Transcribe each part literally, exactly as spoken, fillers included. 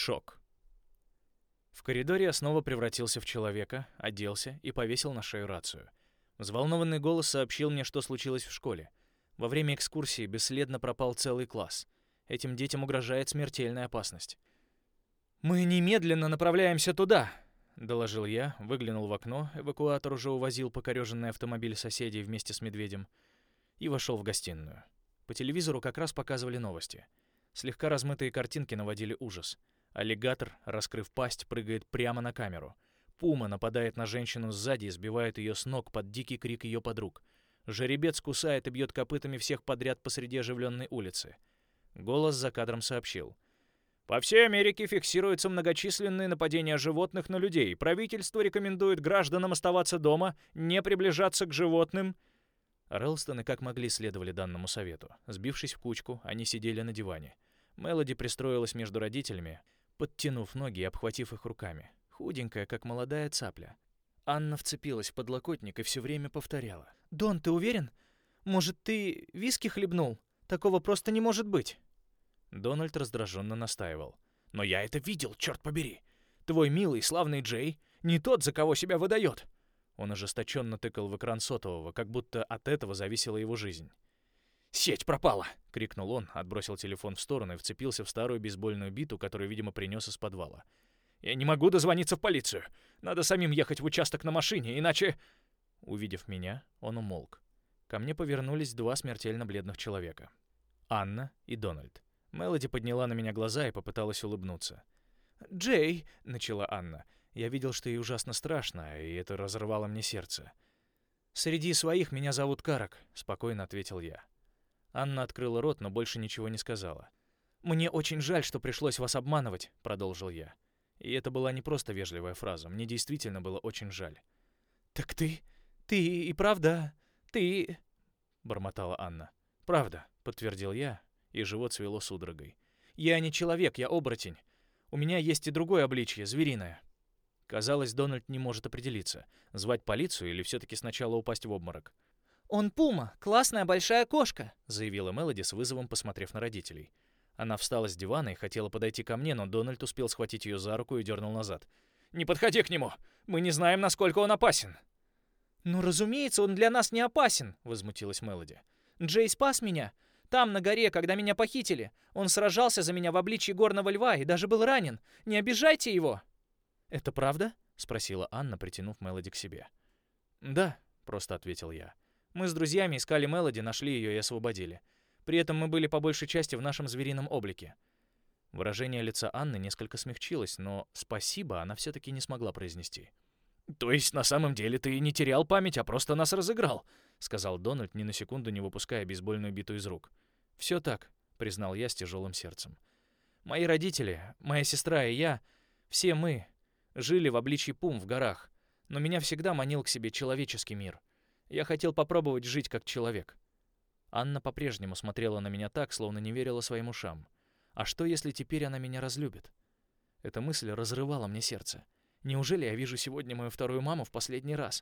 Шок. В коридоре я снова превратился в человека, оделся и повесил на шею рацию. Взволнованный голос сообщил мне, что случилось в школе. Во время экскурсии бесследно пропал целый класс. Этим детям угрожает смертельная опасность. «Мы немедленно направляемся туда!» — доложил я, выглянул в окно, эвакуатор уже увозил покореженный автомобиль соседей вместе с медведем, и вошел в гостиную. По телевизору как раз показывали новости. Слегка размытые картинки наводили ужас. Аллигатор, раскрыв пасть, прыгает прямо на камеру. Пума нападает на женщину сзади и сбивает ее с ног под дикий крик ее подруг. Жеребец кусает и бьет копытами всех подряд посреди оживленной улицы. Голос за кадром сообщил: «По всей Америке фиксируются многочисленные нападения животных на людей. Правительство рекомендует гражданам оставаться дома, не приближаться к животным». Рэлстоны как могли следовали данному совету. Сбившись в кучку, они сидели на диване. Мелоди пристроилась между родителями, подтянув ноги и обхватив их руками. Худенькая, как молодая цапля. Анна вцепилась в подлокотник и все время повторяла: «Дон, ты уверен? Может, ты виски хлебнул? Такого просто не может быть». Дональд раздраженно настаивал: «Но я это видел, черт побери! Твой милый, славный Джей не тот, за кого себя выдает!» Он ожесточенно тыкал в экран сотового, как будто от этого зависела его жизнь. «Сеть пропала!» — крикнул он, отбросил телефон в сторону и вцепился в старую бейсбольную биту, которую, видимо, принес из подвала. «Я не могу дозвониться в полицию! Надо самим ехать в участок на машине, иначе...» Увидев меня, он умолк. Ко мне повернулись два смертельно бледных человека. Анна и Дональд. Мелоди подняла на меня глаза и попыталась улыбнуться. «Джей!» — начала Анна. Я видел, что ей ужасно страшно, и это разрывало мне сердце. «Среди своих меня зовут Карак», — спокойно ответил я. Анна открыла рот, но больше ничего не сказала. «Мне очень жаль, что пришлось вас обманывать», — продолжил я. И это была не просто вежливая фраза, мне действительно было очень жаль. «Так ты... ты и правда... ты...» — бормотала Анна. «Правда», — подтвердил я, и живот свело судорогой. «Я не человек, я оборотень. У меня есть и другое обличье, звериное». Казалось, Дональд не может определиться, звать полицию или все-таки сначала упасть в обморок. «Он пума, классная большая кошка», — заявила Мелоди с вызовом, посмотрев на родителей. Она встала с дивана и хотела подойти ко мне, но Дональд успел схватить ее за руку и дернул назад. «Не подходи к нему! Мы не знаем, насколько он опасен!» «Ну, разумеется, он для нас не опасен!» — возмутилась Мелоди. «Джей спас меня. Там, на горе, когда меня похитили. Он сражался за меня в обличье горного льва и даже был ранен. Не обижайте его!» «Это правда?» — спросила Анна, притянув Мелоди к себе. «Да», — просто ответил я. «Мы с друзьями искали Мелоди, нашли ее и освободили. При этом мы были по большей части в нашем зверином облике». Выражение лица Анны несколько смягчилось, но «спасибо» она все-таки не смогла произнести. «То есть на самом деле ты не терял память, а просто нас разыграл?» — сказал Дональд, ни на секунду не выпуская бейсбольную биту из рук. «Все так», — признал я с тяжелым сердцем. «Мои родители, моя сестра и я, все мы жили в обличье пум в горах, но меня всегда манил к себе человеческий мир. Я хотел попробовать жить как человек». Анна по-прежнему смотрела на меня так, словно не верила своим ушам. А что, если теперь она меня разлюбит? Эта мысль разрывала мне сердце. Неужели я вижу сегодня мою вторую маму в последний раз?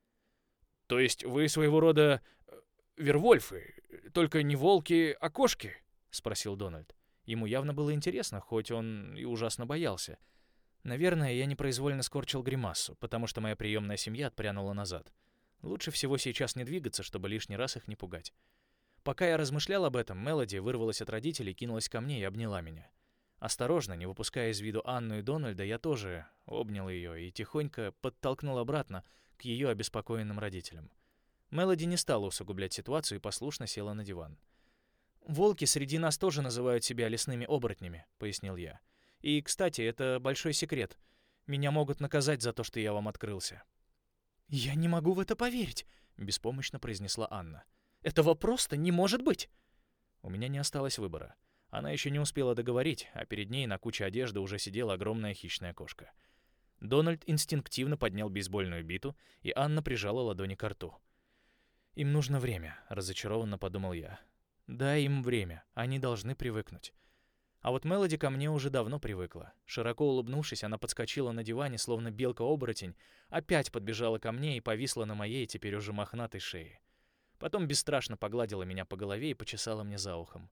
«То есть вы своего рода вервольфы, только не волки, а кошки?» — спросил Дональд. Ему явно было интересно, хоть он и ужасно боялся. Наверное, я непроизвольно скорчил гримасу, потому что моя приемная семья отпрянула назад. Лучше всего сейчас не двигаться, чтобы лишний раз их не пугать. Пока я размышлял об этом, Мелоди вырвалась от родителей, кинулась ко мне и обняла меня. Осторожно, не выпуская из виду Анну и Дональда, я тоже обнял ее и тихонько подтолкнул обратно к ее обеспокоенным родителям. Мелоди не стала усугублять ситуацию и послушно села на диван. «Волки среди нас тоже называют себя лесными оборотнями», — пояснил я. «И, кстати, это большой секрет. Меня могут наказать за то, что я вам открылся». «Я не могу в это поверить», — беспомощно произнесла Анна. «Этого просто не может быть!» У меня не осталось выбора. Она еще не успела договорить, а перед ней на куче одежды уже сидела огромная хищная кошка. Дональд инстинктивно поднял бейсбольную биту, и Анна прижала ладони к рту. «Им нужно время», — разочарованно подумал я. «Дай им время, они должны привыкнуть». А вот Мелоди ко мне уже давно привыкла. Широко улыбнувшись, она подскочила на диване, словно белка-оборотень, опять подбежала ко мне и повисла на моей, теперь уже мохнатой шее. Потом бесстрашно погладила меня по голове и почесала мне за ухом.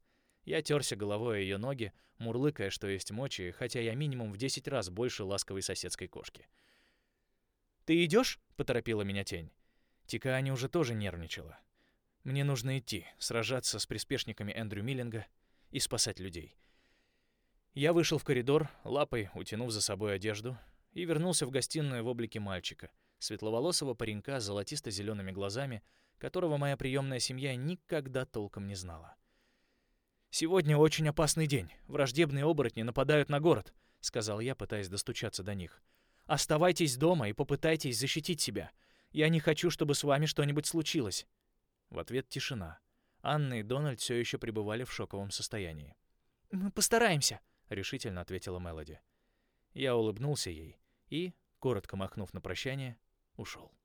Я терся головой о ее ноги, мурлыкая, что есть мочи, хотя я минимум в десять раз больше ласковой соседской кошки. «Ты идешь?» — поторопила меня тень. Тикаани уже тоже нервничала. Мне нужно идти, сражаться с приспешниками Эндрю Миллинга и спасать людей. Я вышел в коридор, лапой утянув за собой одежду, и вернулся в гостиную в облике мальчика, светловолосого паренька с золотисто-зелеными глазами, которого моя приемная семья никогда толком не знала. «Сегодня очень опасный день. Враждебные оборотни нападают на город», — сказал я, пытаясь достучаться до них. «Оставайтесь дома и попытайтесь защитить себя. Я не хочу, чтобы с вами что-нибудь случилось». В ответ тишина. Анна и Дональд все еще пребывали в шоковом состоянии. «Мы постараемся», — решительно ответила Мелоди. Я улыбнулся ей и, коротко махнув на прощание, ушел.